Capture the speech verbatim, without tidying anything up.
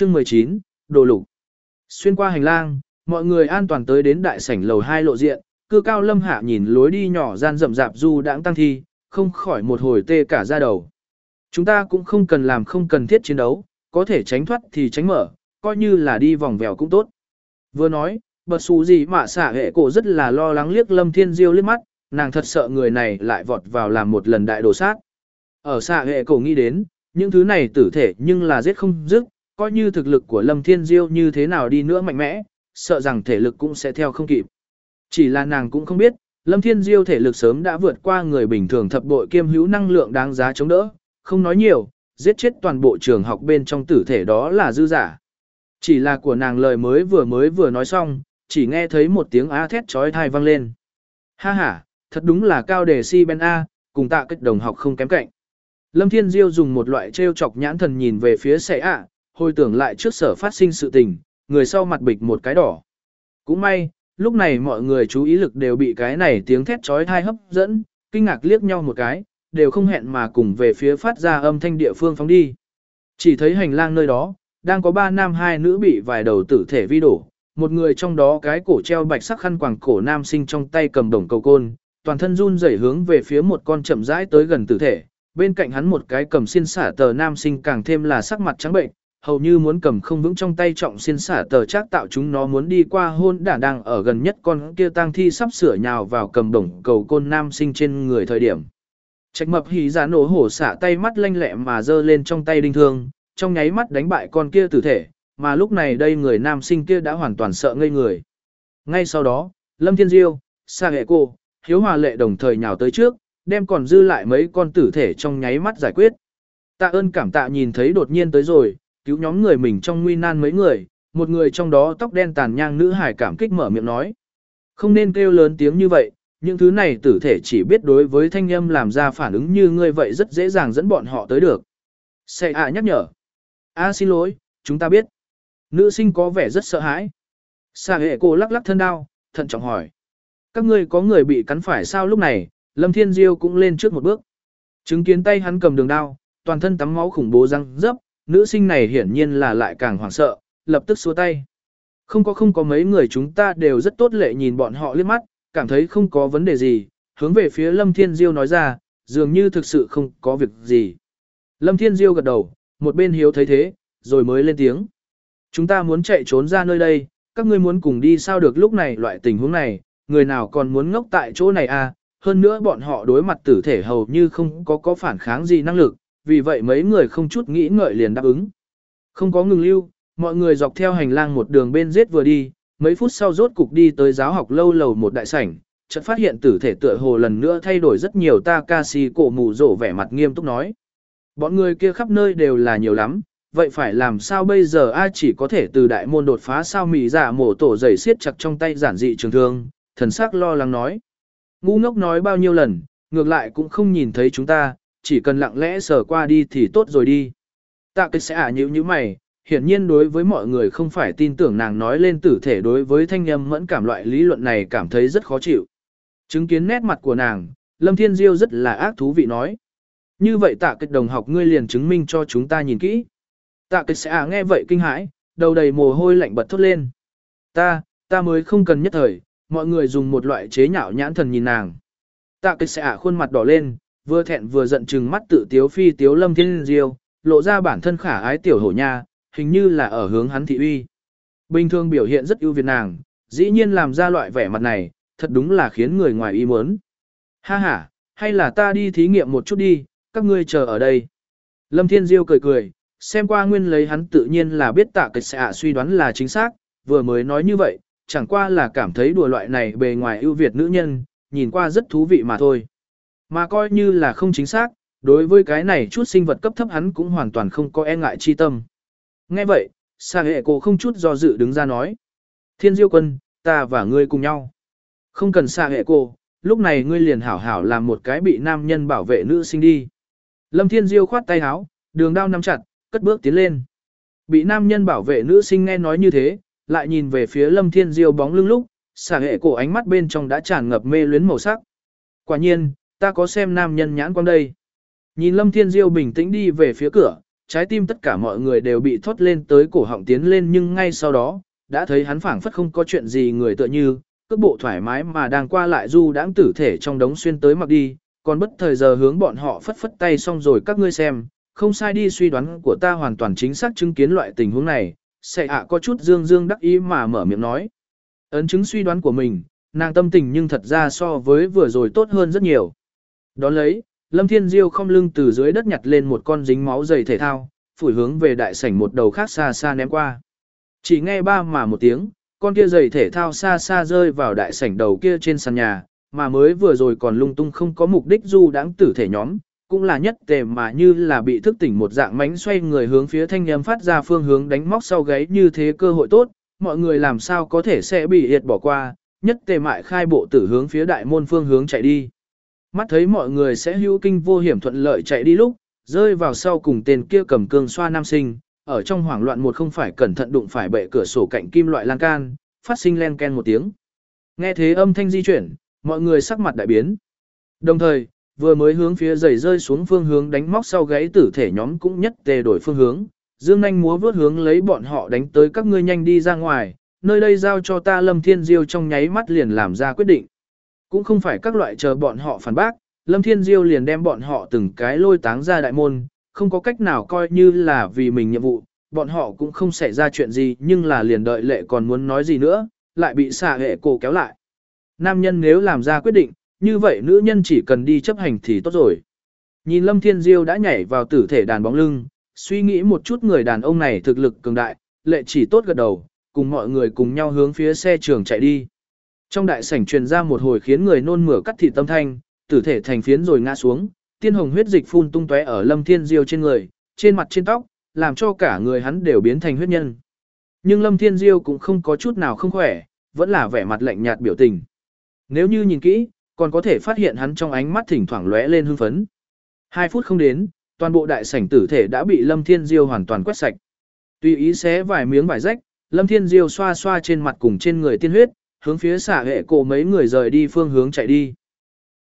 Chương mười chín, Đồ lục. Xuyên qua hành lang, mọi người an toàn tới đến đại sảnh lầu hai lộ diện, cư cao lâm hạ nhìn lối đi nhỏ gian rậm rạp du đãng tăng thi, không khỏi một hồi tê cả da đầu. Chúng ta cũng không cần làm không cần thiết chiến đấu, có thể tránh thoát thì tránh mở, coi như là đi vòng vèo cũng tốt. Vừa nói, bật xù gì mà xả hệ cổ rất là lo lắng liếc Lâm Thiên Diêu liếc mắt, nàng thật sợ người này lại vọt vào làm một lần đại đồ sát. Ở xả hệ cổ nghĩ đến, những thứ này tử thể nhưng là giết không dứt, coi như thực lực của Lâm Thiên Diêu như thế nào đi nữa mạnh mẽ, sợ rằng thể lực cũng sẽ theo không kịp. Chỉ là nàng cũng không biết, Lâm Thiên Diêu thể lực sớm đã vượt qua người bình thường thập bội kiêm hữu năng lượng đáng giá chống đỡ, không nói nhiều, giết chết toàn bộ trường học bên trong tử thể đó là dư giả. Chỉ là của nàng lời mới vừa mới vừa nói xong, chỉ nghe thấy một tiếng á thét chói tai vang lên. Ha ha, thật đúng là cao đề si ben A, cùng Tạ Cách đồng học không kém cạnh. Lâm Thiên Diêu dùng một loại trêu chọc nhãn thần nhìn về phía Sẻ ạ, hồi tưởng lại trước sở phát sinh sự tình, người sau mặt bịch một cái đỏ. Cũng may, lúc này mọi người chú ý lực đều bị cái này tiếng thét chói tai hấp dẫn, kinh ngạc liếc nhau một cái, đều không hẹn mà cùng về phía phát ra âm thanh địa phương phóng đi. Chỉ thấy hành lang nơi đó, đang có ba nam hai nữ bị vài đầu tử thể vi đổ, một người trong đó cái cổ treo bạch sắc khăn quàng cổ nam sinh trong tay cầm đồng cầu côn, toàn thân run rẩy hướng về phía một con chậm rãi tới gần tử thể, bên cạnh hắn một cái cầm xiên xả tờ nam sinh càng thêm là sắc mặt trắng bệnh, hầu như muốn cầm không vững trong tay trọng xiên xả tờ chắc tạo chúng nó muốn đi qua hôn đả đang ở gần nhất con kia tang thi sắp sửa nhào vào cầm đồng cầu côn nam sinh trên người thời điểm. Trạch mập hí giả nổ hổ xả tay mắt lanh lẹ mà giơ lên trong tay đinh thương, trong nháy mắt đánh bại con kia tử thể, mà lúc này đây người nam sinh kia đã hoàn toàn sợ ngây người. Ngay sau đó, Lâm Thiên Diêu, Sa Hệ Cô, Hiếu Hòa Lệ đồng thời nhào tới trước, đem còn dư lại mấy con tử thể trong nháy mắt giải quyết. Tạ ơn cảm tạ nhìn thấy đột nhiên tới rồi, cứu nhóm người mình trong nguy nan mấy người, một người trong đó tóc đen tàn nhang nữ hải cảm kích mở miệng nói. Không nên kêu lớn tiếng như vậy, những thứ này tử thể chỉ biết đối với thanh âm làm ra phản ứng như ngươi vậy rất dễ dàng dẫn bọn họ tới được. Sẽ ạ nhắc nhở. A xin lỗi, chúng ta biết. Nữ sinh có vẻ rất sợ hãi. Sa hệ cô lắc lắc thân đao, thận trọng hỏi. Các ngươi có người bị cắn phải sao lúc này, Lâm Thiên Diêu cũng lên trước một bước. Chứng kiến tay hắn cầm đường đao, toàn thân tắm máu khủng bố răng rấp, nữ sinh này hiển nhiên là lại càng hoảng sợ, lập tức xua tay. Không có không có mấy người chúng ta đều rất tốt lệ nhìn bọn họ liếc mắt, cảm thấy không có vấn đề gì, hướng về phía Lâm Thiên Diêu nói ra, dường như thực sự không có việc gì. Lâm Thiên Diêu gật đầu, một bên hiếu thấy thế, rồi mới lên tiếng. Chúng ta muốn chạy trốn ra nơi đây, các ngươi muốn cùng đi sao được lúc này loại tình huống này, người nào còn muốn ngốc tại chỗ này à, hơn nữa bọn họ đối mặt tử thể hầu như không có có phản kháng gì năng lực, vì vậy mấy người không chút nghĩ ngợi liền đáp ứng. Không có ngừng lưu, mọi người dọc theo hành lang một đường bên giết vừa đi, mấy phút sau rốt cục đi tới giáo học lâu lầu một đại sảnh, chợt phát hiện tử thể tựa hồ lần nữa thay đổi rất nhiều. Takashi cổ mù rổ vẻ mặt nghiêm túc nói. Bọn người kia khắp nơi đều là nhiều lắm, vậy phải làm sao bây giờ ai chỉ có thể từ đại môn đột phá sao mì giả mổ tổ giày siết chặt trong tay giản dị trường thương, thần sắc lo lắng nói. Ngu ngốc nói bao nhiêu lần, ngược lại cũng không nhìn thấy chúng ta, chỉ cần lặng lẽ sờ qua đi thì tốt rồi đi. Tạ cái sẽ ả nhíu như mày, hiển nhiên đối với mọi người không phải tin tưởng nàng nói lên tử thể đối với thanh âm mẫn cảm loại lý luận này cảm thấy rất khó chịu. Chứng kiến nét mặt của nàng, Lâm Thiên Diêu rất là ác thú vị nói. Như vậy tạ kịch đồng học ngươi liền chứng minh cho chúng ta nhìn kỹ. Tạ kịch sẽ ả nghe vậy kinh hãi, đầu đầy mồ hôi lạnh bật thốt lên. Ta, ta mới không cần nhất thời, mọi người dùng một loại chế nhạo nhãn thần nhìn nàng. Tạ kịch sẽ ả khuôn mặt đỏ lên, vừa thẹn vừa giận trừng mắt tự tiếu phi tiếu Lâm Thiên Diêu, lộ ra bản thân khả ái tiểu hổ nha, hình như là ở hướng hắn thị uy. Bình thường biểu hiện rất ưu việt nàng, dĩ nhiên làm ra loại vẻ mặt này, thật đúng là khiến người ngoài ý muốn. Ha ha, hay là ta đi thí nghiệm một chút đi, các ngươi chờ ở đây. Lâm Thiên Diêu cười cười, xem qua nguyên lấy hắn tự nhiên là biết tạ kịch xạ suy đoán là chính xác, vừa mới nói như vậy, chẳng qua là cảm thấy đùa loại này bề ngoài ưu việt nữ nhân, nhìn qua rất thú vị mà thôi. Mà coi như là không chính xác, đối với cái này chút sinh vật cấp thấp hắn cũng hoàn toàn không có e ngại chi tâm. Nghe vậy, Sa hệ cô không chút do dự đứng ra nói. Thiên Diêu quân, ta và ngươi cùng nhau. Không cần Sa hệ cô, lúc này ngươi liền hảo hảo làm một cái bị nam nhân bảo vệ nữ sinh đi. Lâm Thiên Diêu khoát tay áo, đường đao nắm chặt, cất bước tiến lên. Bị nam nhân bảo vệ nữ sinh nghe nói như thế, lại nhìn về phía Lâm Thiên Diêu bóng lưng lúc, Sa hệ cô ánh mắt bên trong đã tràn ngập mê luyến màu sắc. Quả nhiên, ta có xem nam nhân nhãn quang đây. Nhìn Lâm Thiên Diêu bình tĩnh đi về phía cửa, trái tim tất cả mọi người đều bị thoát lên tới cổ họng tiến lên, nhưng ngay sau đó, đã thấy hắn phảng phất không có chuyện gì người tựa như, cước bộ thoải mái mà đang qua lại du đãng tử thể trong đống xuyên tới mặc đi, còn bất thời giờ hướng bọn họ phất phất tay xong rồi các ngươi xem, không sai đi, suy đoán của ta hoàn toàn chính xác chứng kiến loại tình huống này, sẽ ạ có chút dương dương đắc ý mà mở miệng nói. Ấn chứng suy đoán của mình, nàng tâm tình nhưng thật ra so với vừa rồi tốt hơn rất nhiều. Đón lấy, Lâm Thiên Diêu không lưng từ dưới đất nhặt lên một con dính máu giày thể thao, phủi hướng về đại sảnh một đầu khác xa xa ném qua. Chỉ nghe ba mà một tiếng, con kia giày thể thao xa xa rơi vào đại sảnh đầu kia trên sàn nhà, mà mới vừa rồi còn lung tung không có mục đích du đãng tử thể nhóm, cũng là nhất tề mà như là bị thức tỉnh một dạng mánh xoay người hướng phía thanh âm phát ra phương hướng đánh móc sau gáy, như thế cơ hội tốt, mọi người làm sao có thể sẽ bị hiệt bỏ qua, nhất tề mại khai bộ tử hướng phía đại môn phương hướng chạy đi. Mắt thấy mọi người sẽ hữu kinh vô hiểm thuận lợi chạy đi lúc, rơi vào sau cùng tên kia cầm cương xoa nam sinh, ở trong hoảng loạn một không phải cẩn thận đụng phải bệ cửa sổ cạnh kim loại lan can, phát sinh len ken một tiếng. Nghe thế âm thanh di chuyển, mọi người sắc mặt đại biến. Đồng thời, vừa mới hướng phía giày rơi xuống phương hướng đánh móc sau gáy tử thể nhóm cũng nhất tề đổi phương hướng, dương nhanh múa vớt hướng lấy bọn họ đánh tới, các ngươi nhanh đi ra ngoài, nơi đây giao cho ta. Lâm Thiên Diêu trong nháy mắt liền làm ra quyết định. Cũng không phải các loại chờ bọn họ phản bác, Lâm Thiên Diêu liền đem bọn họ từng cái lôi táng ra đại môn, không có cách nào coi như là vì mình nhiệm vụ, bọn họ cũng không xảy ra chuyện gì, nhưng là liền đợi lệ còn muốn nói gì nữa, lại bị xạ hệ cổ kéo lại. Nam nhân nếu làm ra quyết định, như vậy nữ nhân chỉ cần đi chấp hành thì tốt rồi. Nhìn Lâm Thiên Diêu đã nhảy vào tử thể đàn bóng lưng, suy nghĩ một chút người đàn ông này thực lực cường đại, lệ chỉ tốt gật đầu, cùng mọi người cùng nhau hướng phía xe trường chạy đi. Trong đại sảnh truyền ra một hồi khiến người nôn mửa cắt thịt tâm thanh, tử thể thành phiến rồi ngã xuống, tiên hồng huyết dịch phun tung tóe ở Lâm Thiên Diêu trên người, trên mặt trên tóc, làm cho cả người hắn đều biến thành huyết nhân. Nhưng Lâm Thiên Diêu cũng không có chút nào không khỏe, vẫn là vẻ mặt lạnh nhạt biểu tình. Nếu như nhìn kỹ, còn có thể phát hiện hắn trong ánh mắt thỉnh thoảng lóe lên hưng phấn. Hai phút không đến, toàn bộ đại sảnh tử thể đã bị Lâm Thiên Diêu hoàn toàn quét sạch. Tùy ý xé vài miếng vải rách, Lâm Thiên Diêu xoa xoa trên mặt cùng trên người tiên huyết, hướng phía xả hệ cổ mấy người rời đi phương hướng chạy đi.